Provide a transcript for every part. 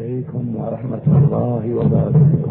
عليكم ورحمة الله وبركاته.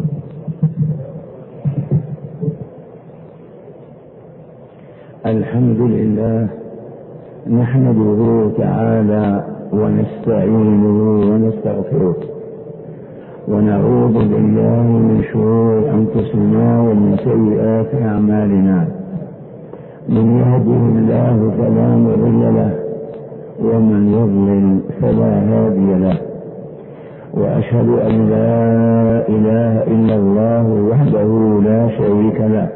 الحمد لله نحمده تعالى ونستعينه ونستغفره ونعوذ بالله من شرور أنفسنا ومن سيئات أعمالنا. من يهده الله فلا مضل له ومن يضلل فلا هادي له، وأشهد أن لا إله إلا الله وحده لا شريك له،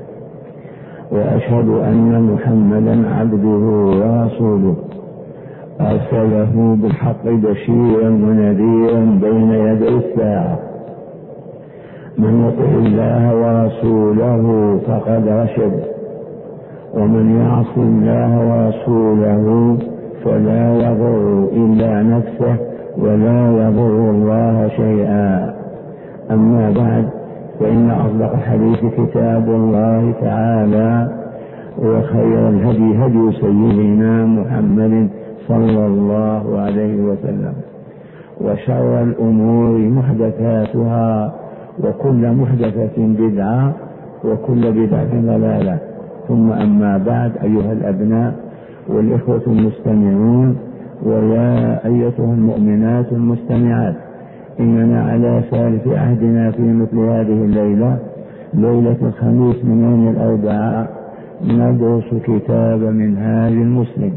وأشهد أن محمدا عبده ورسوله أرسله بالحق بشيرا ونذيرا بين يدي الساعة. من يطع الله ورسوله فقد رشد، ومن يعص الله ورسوله فلا يضر إلا نفسه ولا يضر الله شيئا. أما بعد، فإن أصدق الحديث كتاب الله تعالى، وخير الهدي هدي سيدنا محمد صلى الله عليه وسلم، وشر الأمور محدثاتها، وكل محدثة بدعة، وكل بدعة ضلالة. ثم أما بعد، أيها الأبناء والإخوة المستمعون، ويا أيتها المؤمنات المستمعات، إننا على ثالث عهدنا في مثل هذه الليلة، ليلة الخميس من يوم الأربعاء، ندرس كتاب منهاج المسلم.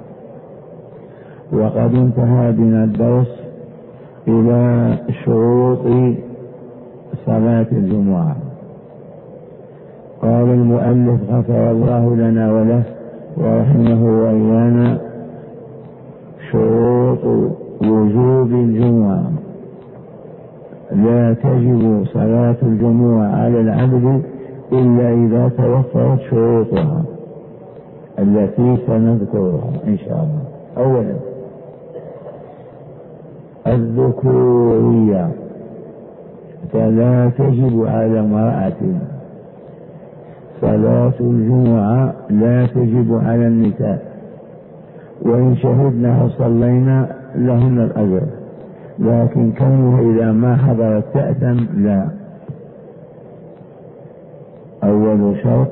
وقد انتهى بنا الدرس إلى شروط صلاة الجمعة. قال المؤلف غفر الله لنا وله ورحمه وإيانا: شروط وجوب الجمعة: لا تجب صلاة الجمعة على العبد إلا إذا توفرت شروطها التي سنذكرها إن شاء الله. أولا، الذكورية، فلا تجب على امرأة. صلاة الجمعة لا تجب على النساء، وإن شهدنا وصلينا لهن الأجر، لكن كونها إذا ما حضرت تأثم لا. أول شرط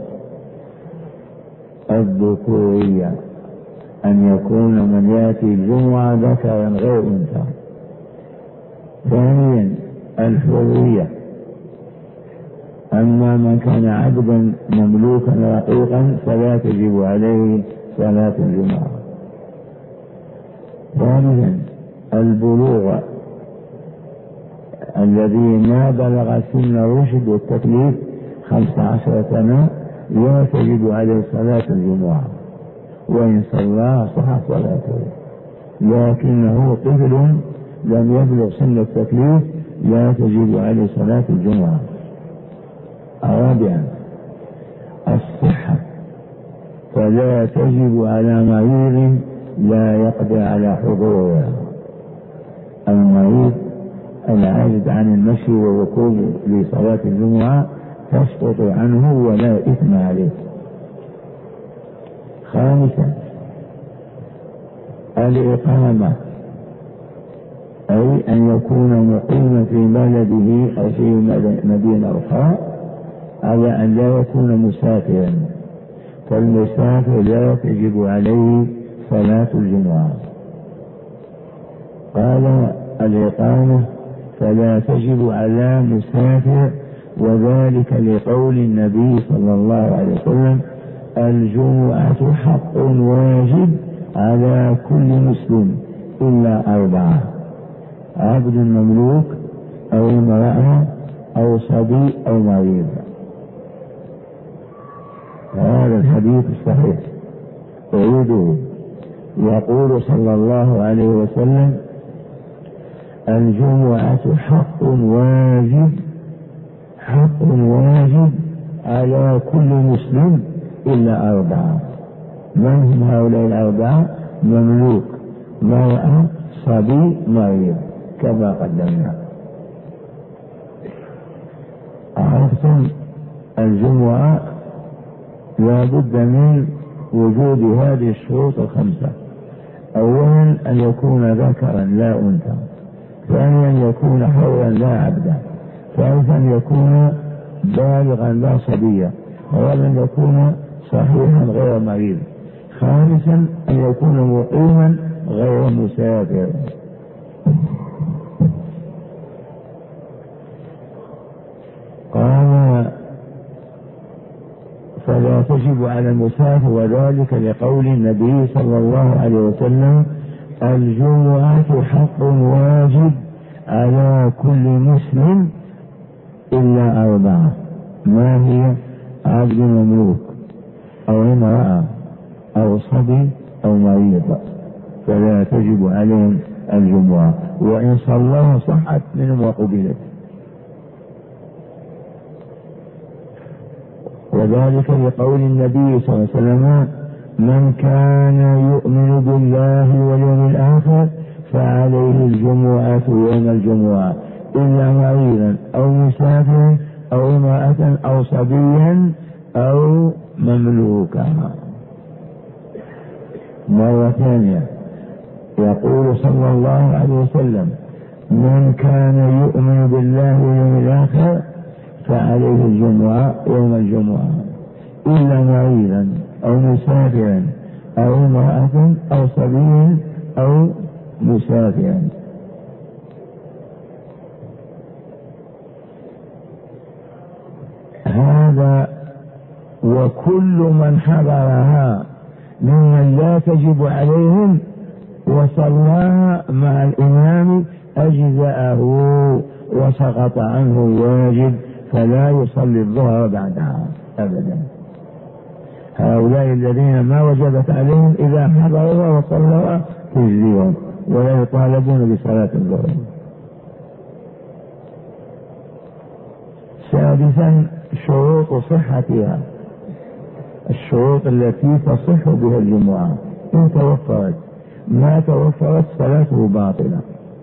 الذكورية، أن يكون من يأتي الجمعة ذكرا غير أنثى. ثانيا الحرية، أما من كان عبدا مملوكا رقيقا فلا تجب عليه صلاة الجمعة. ثالثا البلوغ، الذي ما بلغ سن الرشد والتكليف 15 سنة لا تجب عليه صلاة الجمعة، وإن صلى صحت صلاته، لكنه طفل لم يبلغ سن التكليف لا تجب عليه صلاة الجمعة. رابعا الصحة، فلا تجب على مريض لا يقدر على حضورها. المريض العاجز عن المشي والركوب لصلاة الجمعة تسقط عنه ولا إثم عليه. خامسا الإقامة، أي أن يكون مقيما في بلده أو في مدينة أخرى، على أن لا يكون مسافرا، فالمسافر لا تجب عليه صلاة الجمعة. قال الإقامة فلا تجب على مسافر، وذلك لقول النبي صلى الله عليه وسلم: الجمعة حق واجب على كل مسلم إلا 4: عبد مملوك أو امرأة أو صبي أو مريض. هذا الحديث الصحيح أعيده. يقول صلى الله عليه وسلم: الجمعة حق واجب على كل مسلم إلا 4. من هم هؤلاء 4؟ مملوك، مرأة، صبي، مريض، كما قدمنا. عرفتم الجمعة لا بد من وجود هذه الشروط 5. أولا أن يكون ذكرا لا أنثى، ثانيا يكون حرا لا عبدا، ثالثا يكون بالغا لا صبيا، رابعا يكون صحيحا غير مريض، خامسا أن يكون مقيما غير مسافر. قال فلا تجب على المسافر، وذلك لقول النبي صلى الله عليه وسلم: الجمعة حق واجب على كل مسلم إلا 4. ما هي؟ عبد مملوك أو امرأة أو صبي أو مريض، فلا تجب عليهم الجمعة، وإن صلوا صحت منهم وقبلت. وذلك لقول النبي صلى الله عليه وسلم: من كان يؤمن بالله واليوم الآخر فعليه الجمعة يوم الجمعة إلا مريضا أو مسافرا أو امرأة أو صبيا أو مملوكا. مرة ثانية يقول صلى الله عليه وسلم: من كان يؤمن بالله واليوم الآخر فعليه الجمعة يوم الجمعة إلا مريضا أو مسافرا أو امرأة أو صبيا أو مسافرا. هذا وكل من حضرها ممن لا تجب عليهم وصلاها مع الإمام أجزأه وسقط عنه الواجب، فلا يصلي الظهر بعدها أبدا. هؤلاء الذين ما وجبت عليهم إذا حضروا وصلوا تجزيهم ولا يطالبون بصلاة الظهر. سادسا شروط صحتها، الشروط التي تصح بها الجمعة إن توفرت، ما توفرت صلاته باطلة.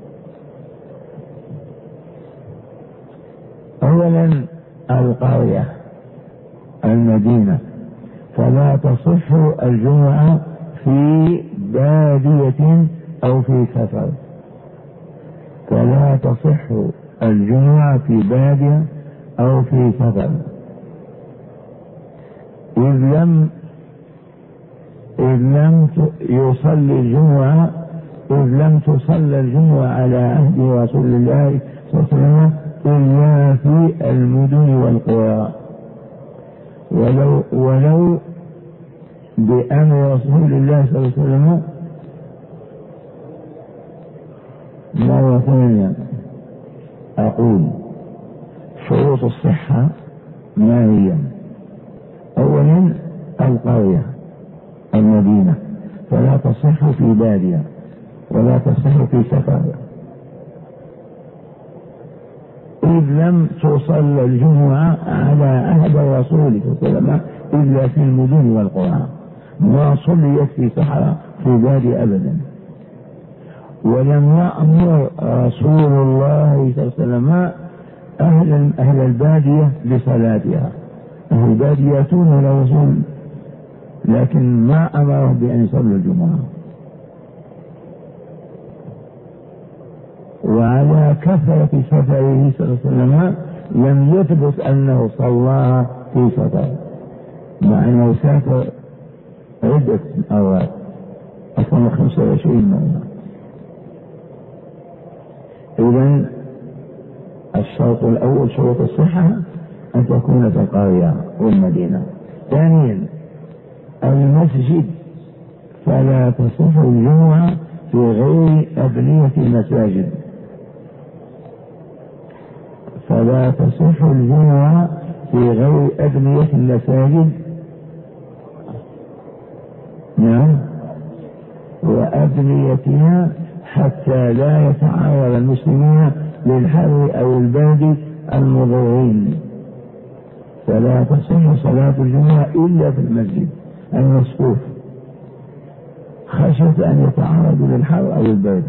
أولا القرية المدينة، فلا تصح الجمعة في بادية أو في سفر، فلا تصح الجمعة في بادية أو في سفر، إذ لم يصلي الجمعة، إذ لم تصلى الجمعة على عهد رسول الله صلى الله عليه وسلم إلا في المدن والقرى، ولو بأمر رسول الله صلى الله عليه وسلم. مرة ثانية أقول شروط الصحة ما هي؟ أولا القرية المدينة، فلا تصح في بادية ولا تصح في سفر، إذ لم تصل الجمعة على عهد الرسول صلى الله عليه وسلم إلا في المدن والقرى، ما صليت في صحراء في بادية أبدا. ولم يأمر رسول الله صلى الله عليه وسلم أهل البادية بصلاتها، أهل البادية يأتون إلى الرسول لكن ما أمرهم بأن يصلوا الجمعة. وعلى كثرة سفره صلى الله عليه وسلم لم يثبت أنه صلاها في سفر، مع أنه سافر عدة مرات، أكثر من 25 مرة. إذن الشرط الأول شروط الصحة أن تكون في القرية والمدينة. ثانيا المسجد، فلا تصح الجمعة في غير أبنية المساجد، فلا تصح الجمعة في غير أبنية المساجد. نعم، وأبنيتها حتى لا يتعرض المسلمين للحر أو البرد المضرين، فلا تصح صلاة الجمعة إلا في المسجد المسقوف خشية أن يتعرضوا للحر أو البرد.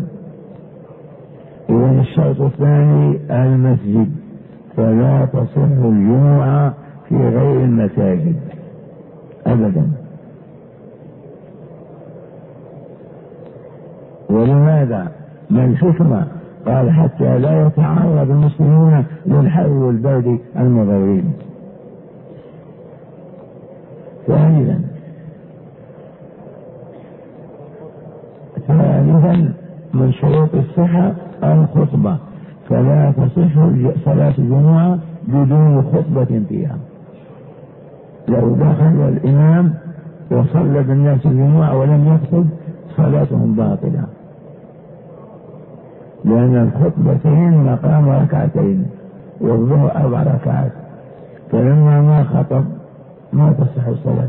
إذن الشرط الثاني المسجد، فلا تصح الجمعة في غير المساجد أبدا. ولماذا؟ ما الحكمة قال حتى لا يتعرض المسلمون للحر والبرد المضرين. ثالثا من شروط الصحة الخطبة، فلا تصح صلاة الجمعة بدون خطبة فيها. لو دخل الإمام وصلى بالناس الجمعة ولم يخطب صلاتهم باطلة، لأن الخطبتين مقام ركعتين والظهر 4 ركعات، فلما ما خطب ما تصح الصلاة.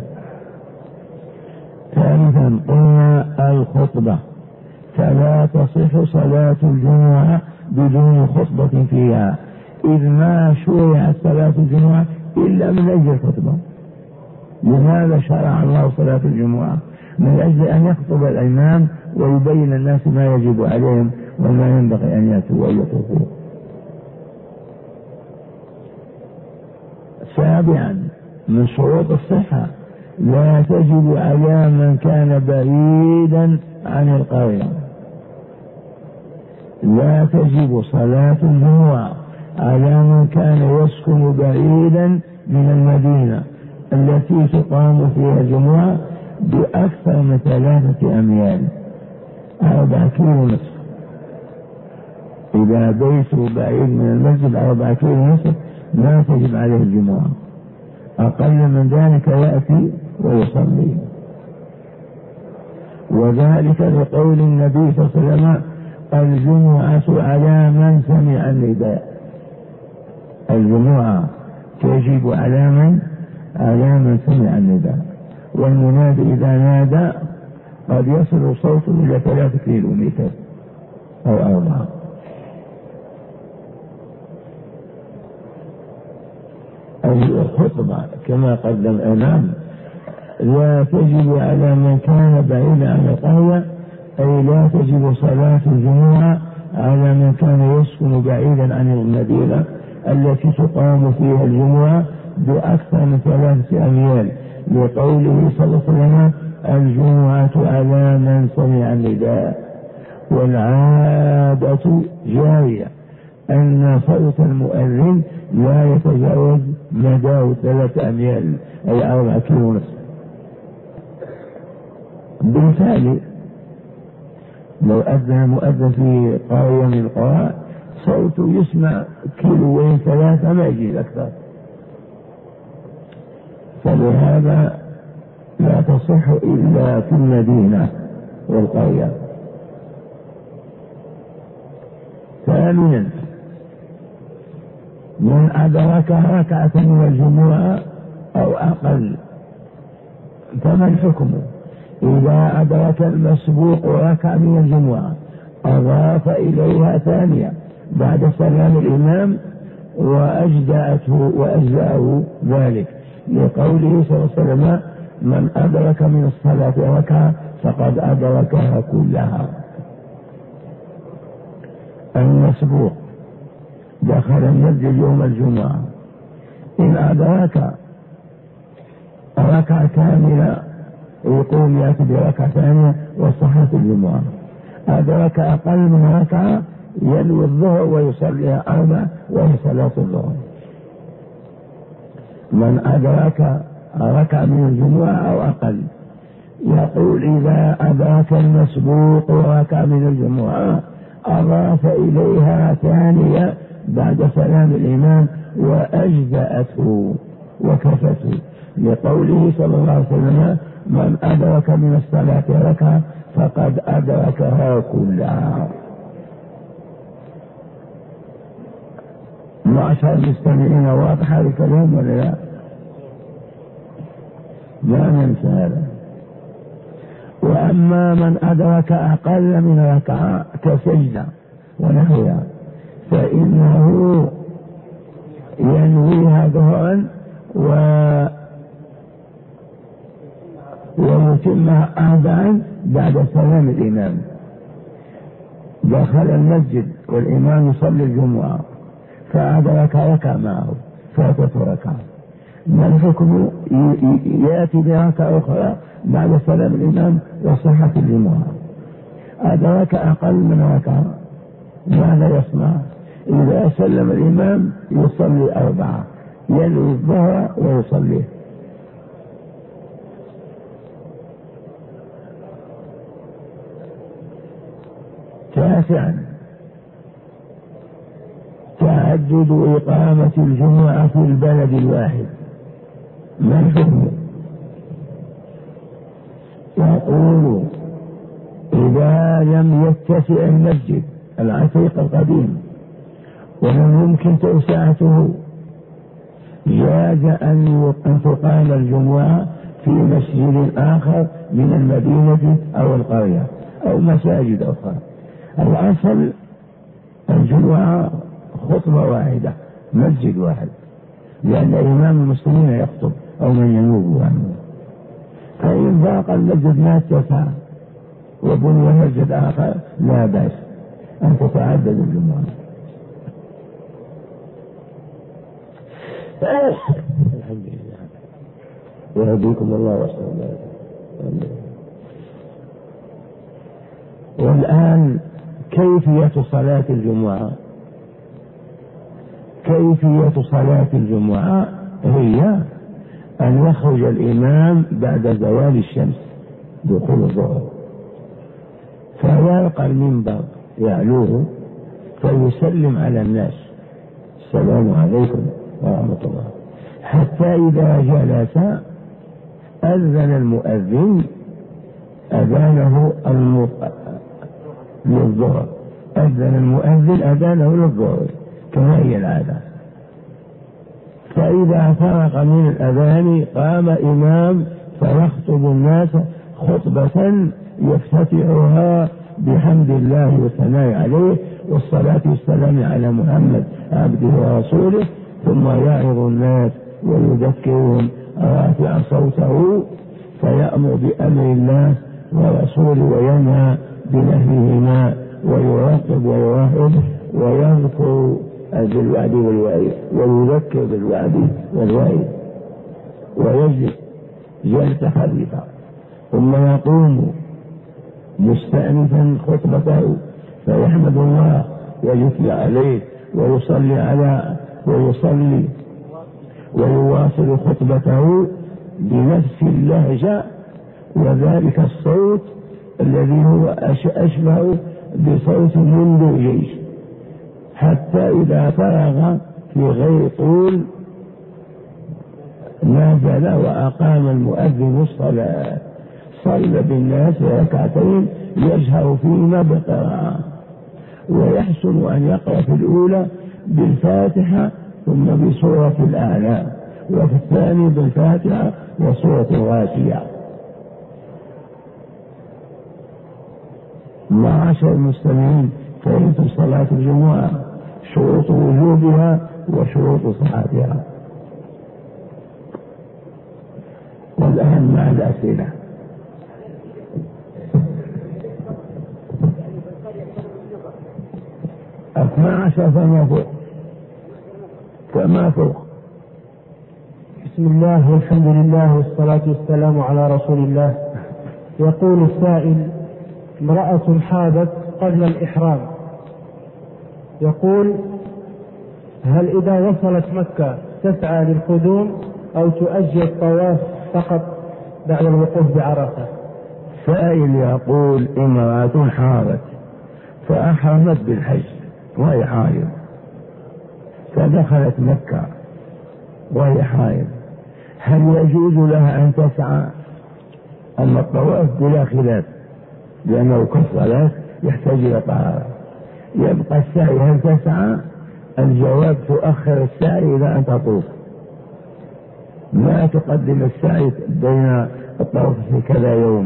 ثالثا قلنا الخطبة، فلا تصح صلاة الجمعة بدون خطبة فيها، إذ ما شرعت صلاة الجمعة إلا من أجل الخطبة. لماذا شرع الله صلاة الجمعة؟ من أجل أن يخطب الإمام ويبين الناس ما يجب عليهم وما ينبغي أن يأتوا ويطوفوا. سابعا من شروط الصحة لا تجب على من كان بعيدا عن القرية، لا تجب صلاة الجمعة على من كان يسكن بعيدا من المدينة التي تقام فيها الجمعة بأكثر من 3 أميال 4 كيلو نصف. إذا بيته بعيد من المسجد 4 كيلو نصف لا تجب عليه الجمعة، أقل من ذلك يأتي ويصلي. وذلك لقول النبي صلى الله عليه وسلم الجمعة على من سمع النداء. الجمعة تجب على من سمع النداء، والمنادي إذا نادى قد يصل صوته إلى 3 كيلومتر أو 4. الخطبة كما قدم الإمام لا تجب على من كان بعيدا عن القرية، أي لا تجب صلاة الجمعة على من كان يسكن بعيدا عن المدينة التي تقام فيها الجمعة بأكثر من 3 أميال، لقوله صلى الله عليه وسلم الجمعة على من سمع النداء. والعادة جارية أن صوت المؤذن لا يتجاوز مداه 3 أميال أي 4 كيلو نصف. بالتالي لو أذن مؤذن في قرية من القرى صوته يسمع 2 كيلو 3 ما يجي أكثر، فلهذا لا تصح إلا في المدينة والقرية. ثانيا من أدرك ركعة من الجمعة أو أقل فما الحكم؟ إذا أدرك المسبوق ركعة من الجمعة أضاف إليها ثانية بعد سلام الإمام وأجزأه ذلك، لقوله صلى الله عليه وسلم من أدرك من الصلاة ركعة فقد أدركها كلها. المسبوق دخل المسجد يوم الجمعة إن أدرك ركعة كاملة يقوم يأتي بركعة ثانية وصحة الجمعة. أدرك أقل من ركعة ينوي الظهر ويصليها 4 وهي صلاة الظهر. من أدرك ركعة من الجمعة أو أقل يقول إذا أدرك المسبوق ركعة من الجمعة أضاف إليها ثانية بعد سلام الإمام وأجزأته وكفته، لقوله صلى الله عليه وسلم من أدرك من الصلاة ركعة فقد أدركها كلها. معشر المستمعين واضح هذا الكلام ولا لا؟ لا ننسى هذا. وأما من أدرك أقل من ركعة كسجدة ونحوها فإنه ينويها ظهرا ويتمها 4 بعد سلام الإمام. دخل المسجد والإمام يصلي الجمعة فأدرك ركعة معه فاتته ركعة، ما الحكم؟ يأتي بركعة أخرى بعد سلام الإمام وصحة الجمعة. أدرك أقل من ركعة ماذا يصنع؟ إذا سلم الإمام يصلي 4 ينوي الظهر ويصليه. تاسعا تعدد إقامة الجمعة في البلد الواحد. ما الحكم؟ يقول إذا لم يتسع المسجد العتيق القديم ولم يمكن توسعته جاز أن تقام الجمعة في مسجد آخر من المدينة أو القرية أو مساجد أخرى. الأصل الجمعة خطبة واحدة مسجد واحد، لأن إمام المسلمين يخطب أو من ينوب عنه. فإن ضاق المسجد ما اتسع وبني مسجد آخر لا بأس أن تتعدد الجمعة. الحمد لله يهديكم الله ويصلح. والآن كيفية صلاة الجمعة؟ كيفية صلاة الجمعة هي أن يخرج الإمام بعد زوال الشمس دخول الظهر، فيلقى المنبر يعلوه فيسلم على الناس السلام عليكم ورحمة الله، حتى إذا جلس أذن المؤذن أذانه للظهر، أذن المؤذن أذانه للظهر كما هي العادة. فإذا فرغ من الأذان قام إمام فيخطب الناس خطبة يفتتحها بحمد الله والثناء عليه والصلاة والسلام على محمد عبده ورسوله، ثم يعظ الناس ويذكرهم رافعا صوته فيأمر بأمر الله ورسوله وينهى بنهيهما ويراقب ويراهب ويذكر بالوعد والوعيد ويذكر بالوعد والوعيد ويجلس جلسة خفيفة، ثم يقوم مستأنفا خطبته فيحمد الله ويثني عليه ويصلي ويواصل خطبته بنفس اللهجة وذلك الصوت الذي هو أشبه بصوت منذ جيش، حتى إذا فرغ في غير طول نزل وأقام المؤذن الصلاة، صلى بالناس ركعتين يجهر فيما بقراءة، ويحسن أن يقرأ في الأولى بالفاتحة ثم بسورة الأعلى، وفي الثاني بالفاتحة وسورة الغاشية. معاشر المسلمين، فإنتم صلاة الجمعة شروط وجوبها وشروط صحتها. والآن مع الأسئلة. فما فوق. بسم الله والحمد لله والصلاة والسلام على رسول الله. يقول السائل: امرأة حاضت قبل الإحرام، يقول: هل إذا وصلت مكة تسعى للقدوم أو تؤجل الطواف فقط بعد الوقوف بعرفة؟ سائل يقول: امرأة حاضت فأحرمت بالحج وهي حائض، فدخلت مكة وهي حائض، هل يجوز لها أن تسعى؟ أما الطواف بلا خلاف لأنه كالصلاة يحتاج إلى طهارة. يبقى السعي، هل تسعى؟ الجواب: تؤخر السعي إلى أن تطوف، ما تقدم السعي بين الطواف في كذا يوم.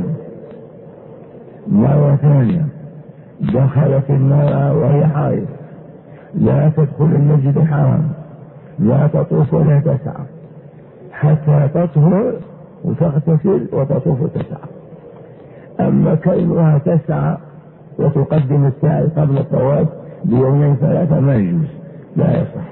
مرة ثانية، دخلت المرأة وهي حائض لا تدخل المسجد الحرام، لا تطوف ولا تسعى حتى تطهر وتغتسل وتطوف وتسعى. أما كونها تسعى وتقدم السعي قبل الطواف بيومين 3 ما يجوز، لا يصح.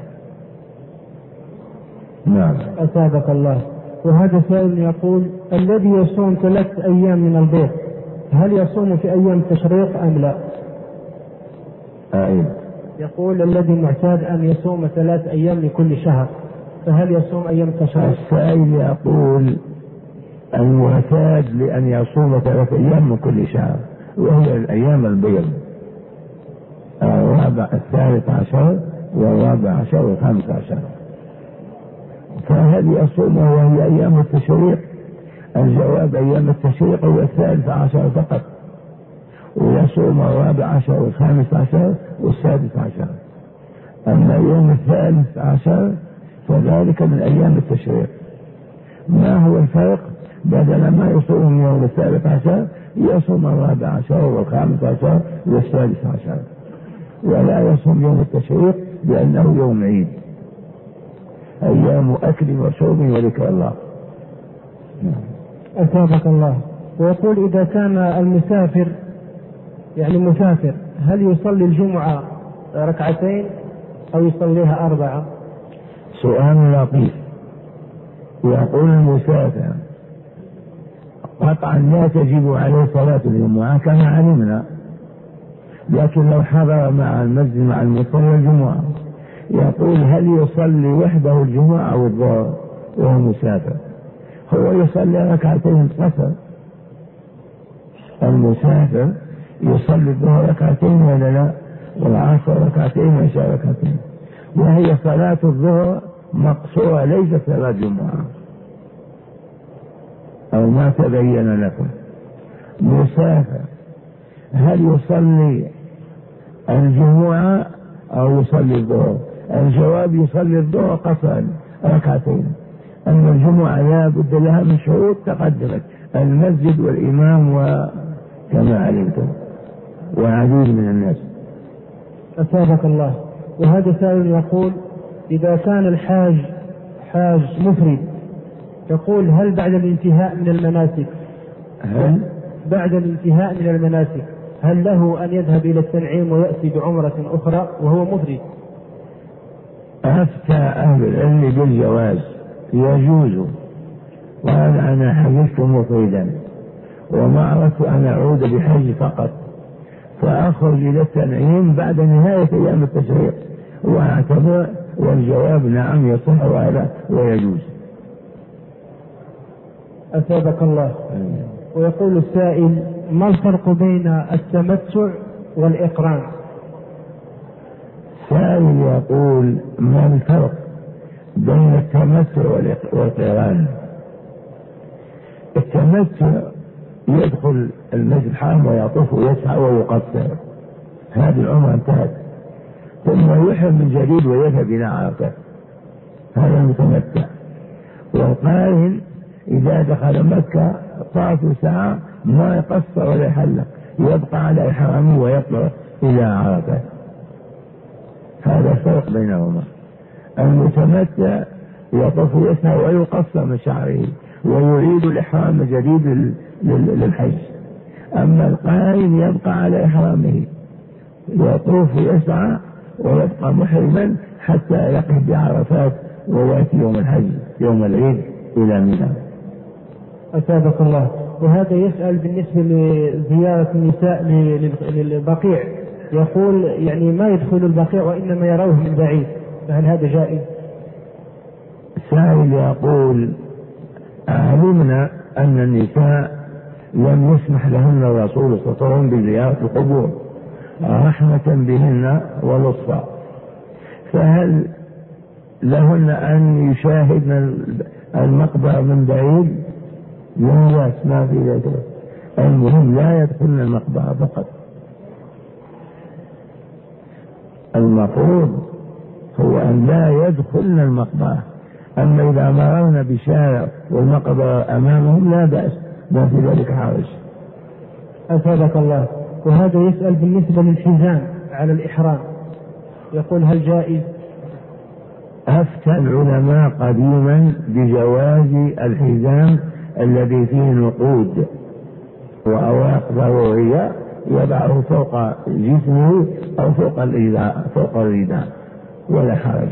نعم. أثابك الله. وهذا سائل يقول: الذي يصوم 3 أيام من البيض هل يصوم في أيام التشريق أم لا؟ يقول الذي معتاد أن يصوم 3 أيام لكل شهر، فهل يصوم أيام تشريق؟ السائل يقول المعتاد لأن يصوم 3 أيام من كل شهر، وهي الأيام البيض، 13 و14 و15، فهل يصوم وهي أيام التشريق؟ الجواب أيام التشريق هو 13 فقط، ويصوم 14 و15 و16. أما يوم 13 فذلك من أيام التشريق. ما هو الفرق؟ بدل ما يصوم يوم 13 يصوم 14 و15 و16، ولا يصوم يوم التشريق لأنه يوم عيد، أيام أكل وشرب وذكر الله. أثابك الله. ويقول إذا كان المسافر مسافر، هل يصلي الجمعة 2 أو يصليها 4؟ سؤال لطيف. يقول المسافر قطعا لا تجب عليه صلاة الجمعة كما علمنا، لكن لو حضر مع المسجد مع المصلى الجمعة، يقول هل يصلي وحده الجمعة أو الظهر وهو مسافر؟ هو يصلي 2 قصر. المسافر يصلي الظهر 2 ولا لا، والعصر 2 والعشاء 2، وهي صلاة الظهر مقصورة ليست صلاة جمعة، أو ما تبين لكم. مسافر هل يصلي الجمعة أو يصلي الظهر؟ الجواب يصلي الظهر قصرا 2، أما الجمعة لا بد لها من شروط تقدمت، المسجد والإمام وكما علمتم وعديد من الناس. أثابك الله. وهذا سائل يقول إذا كان الحاج مفرد، يقول هل بعد الانتهاء من المناسك هل له أن يذهب إلى التنعيم ويأتي بعمرة أخرى وهو مفرد؟ أفتى أهل العلم بالجواز، يجوز. وقال أنا حججت مفردا وما أردت أن أعود بحج فقط، فأخرج إلى التنعيم بعد نهاية أيام التشريق وأعتبر، والجواب نعم يصح ويجوز. أثابك الله. ويقول السائل ما الفرق بين التمتع والإقران؟ سائل يقول ما الفرق بين التمتع والقران؟ التمتع يدخل المسجد الحرام ويطوف ويسعى ويقصر، هذه العمرة انتهت، ثم يحرم من جديد ويذهب إلى عرفة، هذا المتمتع. والقارن إذا دخل مكة طاف وسعى ما يقصر ولا يحلق، يبقى على إحرامه ويطلع إلى عرفة، هذا الفرق بينهما. المتمتع يطوف ويسعى ويقصر من شعره ويعيد الإحرام جديد للحج، أما القارن يبقى على إحرامه، يطوف ويسعى ويبقى محرما حتى يقف بعرفات ويأتي يوم الحج يوم العيد إلى منى. أثابك الله. وهذا يسأل بالنسبة لزيارة النساء للبقيع، يقول ما يدخل البقيع وإنما يروه من بعيد، فهل هذا جائز؟ سائل يقول علمنا أن النساء لم يسمح لهن الرسول صلى الله عليه وسلم بزيارة القبور رحمة بهن ولطفا، فهل لهن أن يشاهدن المقبرة من بعيد؟ لا، ما في ذلك. المهم لا يدخلن المقبرة فقط، المفروض هو أن لا يدخلن المقبرة، أما إذا مررنا بشارع والمقبرة أمامهم لا بأس، ما في ذلك حرج. أثابك الله. وهذا يسأل بالنسبة للحزام على الإحرام، يقول هل جائز؟ أفتى العلماء قديما بجواز الحزام الذي فيه نقود وأوراق ضرورية يضعه فوق جسمه أو فوق الرداء ولا حرج.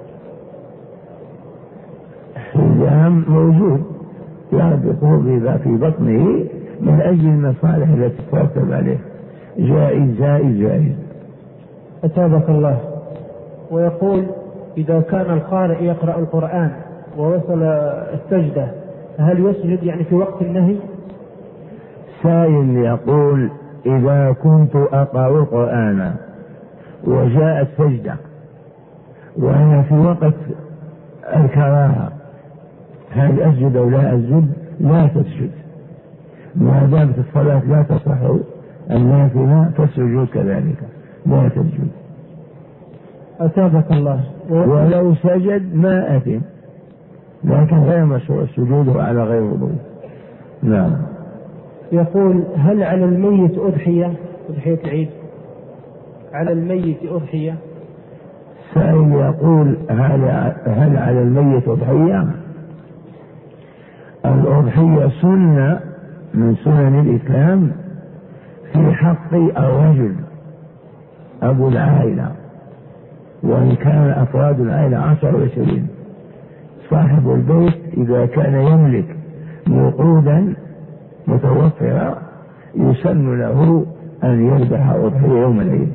حزام موجود يربطه في بطنه من أجل المصالح التي تترتب عليه، جائز. أتابك الله. ويقول إذا كان القارئ يقرأ القرآن ووصل السجدة هل يسجد يعني في وقت النهي؟ سائل يقول إذا كنت أقرأ القرآن وجاءت سجدة وأنا في وقت الكراهة هل أسجد أو لا أسجد؟ لا تسجد، ما دامت الصلاة لا تصح النافلة فالسجود كذلك لا تسجد. أتابك الله. ولو سجد ما أثم، لكن غير مشروع السجود على غير وضوء. نعم. يقول هل على الميت أضحية العيد؟ على الميت أضحية؟ سائل يقول هل على الميت أضحية؟ الأضحية سنة من سنن الإسلام في حق الرجل أبو العائلة، وإن كان أفراد العائلة 10 و20. صاحب البيت إذا كان يملك نقودا متوفرة يسن له أن يذبح أضحية يوم العيد.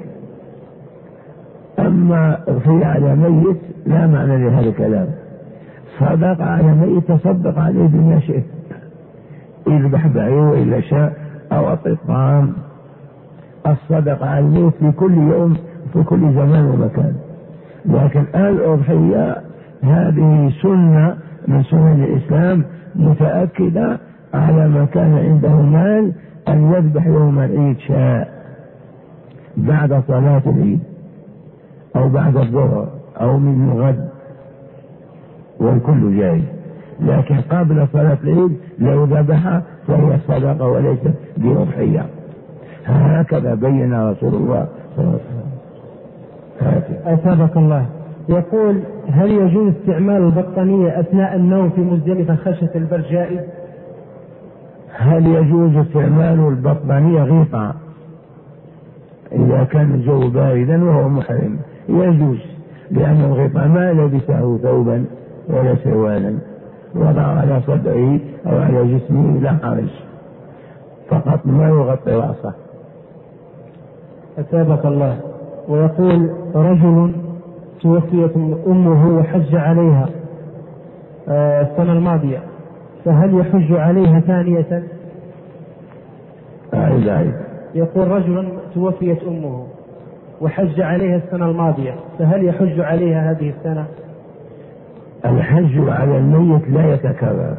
أما أضحية على ميت لا معنى لهذا الكلام. صدق على ميت تصدق عليه بما شئت، اذبح بعير وإلا شاء أو أعطي طعام. الصدقة على الميت في كل يوم في كل زمان ومكان، لكن الأضحية هذه سنة من سنن الإسلام متأكدة على من كان عنده مال أن يذبح يوم العيد شاء بعد صلاة العيد أو بعد الظهر أو من الغد، والكل جائز. لكن قبل صلاة العيد لو ذبح فهي صدقة وليست بأضحية. هكذا بين رسول الله صلى الله عليه وسلم. أثابك الله. يقول هل يجوز استعمال البطانية أثناء النوم في مزدلفة خشية البرد جائز؟ هل يجوز استعمال البطانية غطاء إذا كان الجو باردا وهو محرم؟ يجوز، لأن الغطاء ما لبسه ثوبا ولا سروالا، وضع على صدره أو على جسمه لا حرج، فقط ما يغطي رأسه. أثابك الله. ويقول رجل توفيت أمه وحج عليها السنة الماضية، فهل يحج عليها ثانية؟ يقول رجل توفيت أمه وحج عليها السنة الماضية، فهل يحج عليها هذه السنة؟ الحج على الميت لا يتكرر،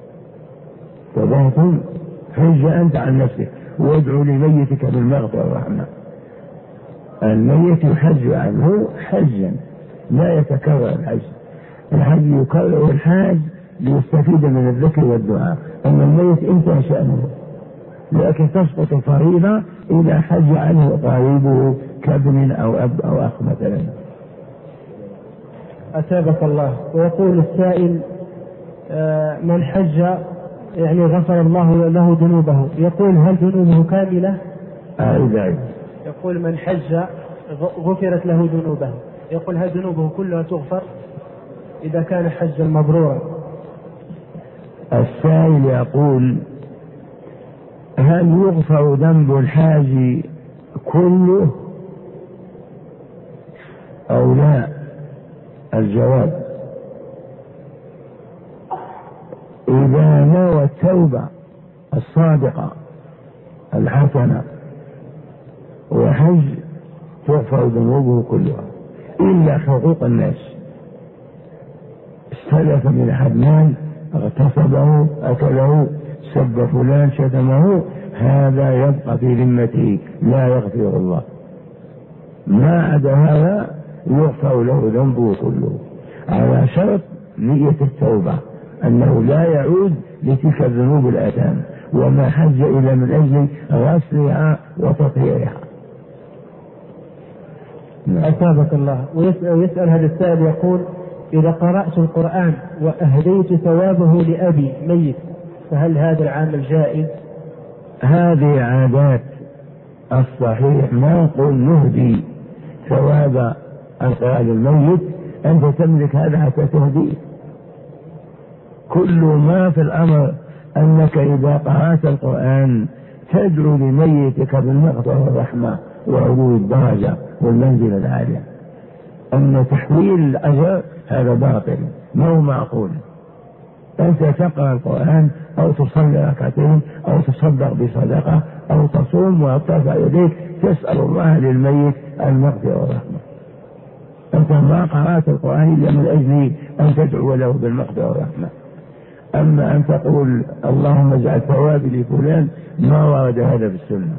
فبعتم حج أنت عن نفسك وادعو لميتك بالمغفرة والرحمة. الميت يحج عنه حجا لا يتكرر الحج. الحج يكرر الحاج ليستفيد من الذكر والدعاء، أما الميت انتهى شأنه، لكن تسقط الفريضة إذا حج عنه قريبه كابن أو أب أو أخ مثلا. أثابك الله. ويقول السائل من حج يعني غفر الله له ذنوبه، يقول هل ذنوبه كاملة؟ يقول من حج غفرت له ذنوبه، يقول هل ذنوبه كلها تغفر إذا كان حجا مبرورا؟ السائل يقول هل يغفر ذنب الحاج كله أو لا؟ الجواب إذا نوى التوبة الصادقة الحسنة وحج تغفر ذنوبه كلها إلا حقوق الناس. استلف من أحد مال، اغتصبه، أكله، سب فلان، شتمه، هذا يبقى في ذمته لا يغفر الله. ما عدا هذا يغفر له ذنبه كله على شرط نية التوبة، أنه لا يعود لتلك الذنوب الآثام، وما حج إلا من أجل غسلها وتطهيرها. أثابك الله. ويسأل هذا السائل يقول إذا قرأت القرآن وأهديت ثوابه لأبي ميت فهل هذا العمل جائز؟ هذه عادات. الصحيح ما نقول نهدي ثواب القراءة للميت، أنت تملك هذا حتى تهديه. كل ما في الأمر أنك إذا قرأت القرآن تدعو لميتك بالمغفرة والرحمة وعلو الدرجة والمنزلة العالية. أما تحويل الأجر هذا باطل ما هو معقول. أنت تقرأ القرآن أو تصلي ركعتين أو تصدق بصدقة أو تصوم وترفع يديك تسأل الله للميت المغفرة والرحمة. أنت ما قرأت القرآن إلا من أجل أن تدعو له بالمغفرة والرحمة. أما أن تقول اللهم اجعل ثوابي لفلان ما ورد هذا في السنة.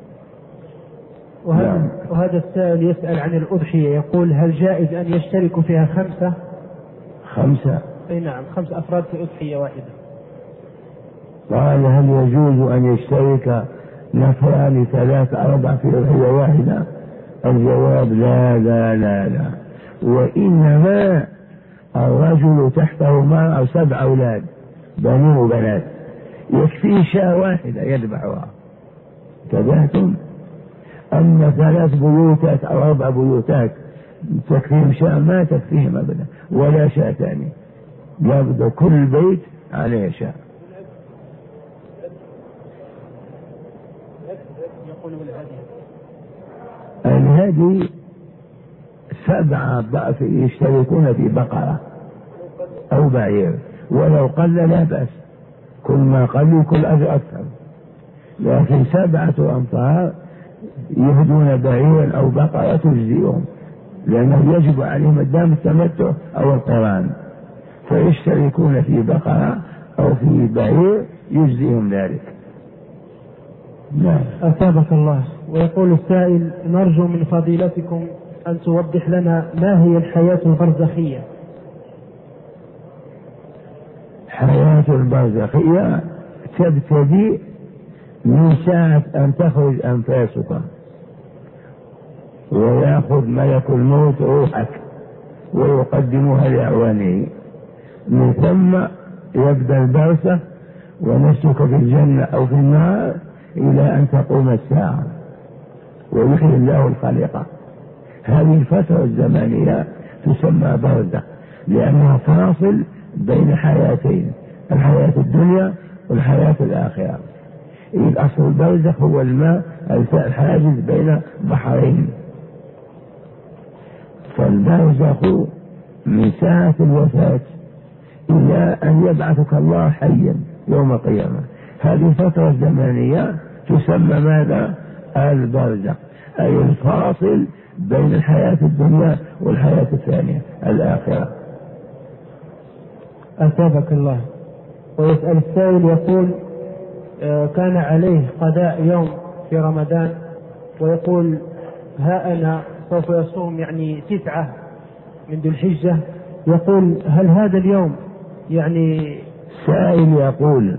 وهذا السائل يسأل عن الأضحية، يقول هل جائز أن يشترك فيها خمسة؟ أي نعم، 5 أفراد في أضحية واحدة. قال هل يجوز أن يشترك نفران 3 4 في أضحية واحدة؟ الجواب لا لا لا لا، وإنما الرجل تحته 7 أولاد بنين وبنات يكفيه شاة واحدة يذبحها كذاتم. أما 3 بيوتات أو 4 بيوتات تكفيهم شاة ما تكفيهم أبدا ولا شاة ثانية، لابد كل بيت عليه شاة. الهدي 7 ضعف يشتركون في بقرة أو بعير، ولو قل لا بأس، كل ما قل كل أجر أكثر. لكن 7 أنفار يهدون بعيرا أو بقرة تجزيهم، لأنه يجب عليهم الدم التمتع أو القران، فيشتركون في بقرة أو في بعير يجزيهم ذلك. نعم. أثابك الله. ويقول السائل نرجو من فضيلتكم أن توضح لنا ما هي الحياة البرزخية. الحياة البرزخية تبتدي من ساعة أن تخرج أنفاسك ويأخذ ملك الموت روحك ويقدمها لأعوانه، من ثم يبدأ البرزخ ونفسك في الجنة أو في النار إلى أن تقوم الساعة ويحيي الله الخليقة. هذه الفترة الزمنية تسمى برزخ لأنها فاصل بين حياتين، الحياة الدنيا والحياة الآخرة. الأصل البرزخ هو الماء الحاجز بين بحرين. فالبرزخ من ساعة الوفاة إلى أن يبعثك الله حيا يوم القيامة، هذه الفترة الزمنية تسمى ماذا؟ البرزخ، أي الفاصل بين الحياة الدنيا والحياة الثانية الآخرة. أثابك الله. ويسأل السائل يقول كان عليه قضاء يوم في رمضان، ويقول ها أنا سوف يصوم 9 من ذي الحجة، يقول هل هذا اليوم سائل يقول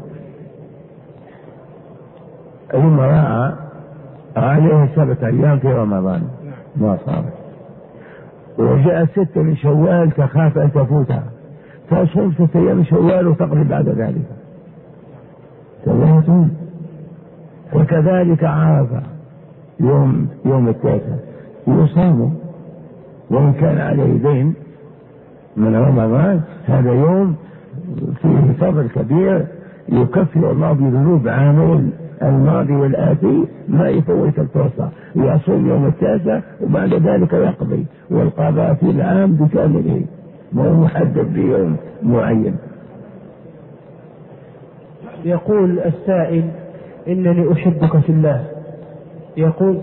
امرأة عليه 7 أيام في رمضان ما صامت، وجاءت 6 من شوال تخاف أن تفوتها تصوم 6 أيام من شوال وتقضي بعد ذلك ثلاثون. وكذلك عرفة يوم 9 يصوم، وإن كان عليه دين من رمضان هذا يوم فيه فضل كبير يكفر الله بذنوب عامين الماضي والآتي ما يفوت الفرصة، يصوم يوم 9 وبعد ذلك يقضي، والقضاء في العام بكامله ما هو محدد بيوم معين. يقول السائل إنني أحبك في الله، يقول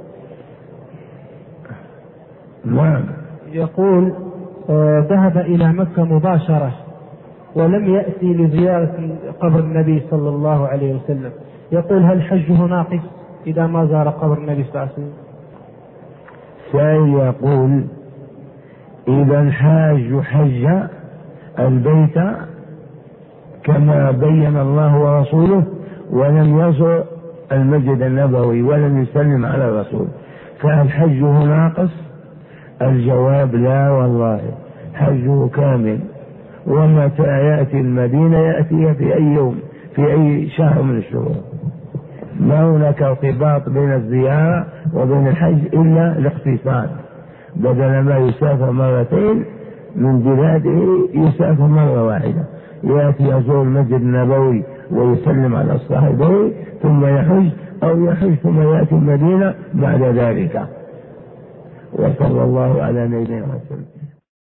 نعم، يقول ذهب إلى مكة مباشرة ولم يأتي لزيارة قبر النبي صلى الله عليه وسلم، يقول هل حجه ناقص إذا ما زار قبر النبي صلى الله عليه وسلم؟ سائل يقول إذا الحاج حج البيت كما بين الله ورسوله ولم يزر المسجد النبوي ولم يسلم على الرسول، فهل حجه ناقص؟ الجواب لا والله، حجه كامل، ومتى يأتي المدينة يأتي في أي يوم في أي شهر من الشهور، ما هناك ارتباط بين الزيارة وبين الحج إلا الاقتصاد، بدل ما يسافر 2 مرات من بلاده يسافر 1 مرة واحدة، يأتي يزور المسجد النبوي ويسلم على صاحبه ثم يحج، أو يحج ثم يأتي المدينة بعد ذلك. وصلى الله على نبينا محمد.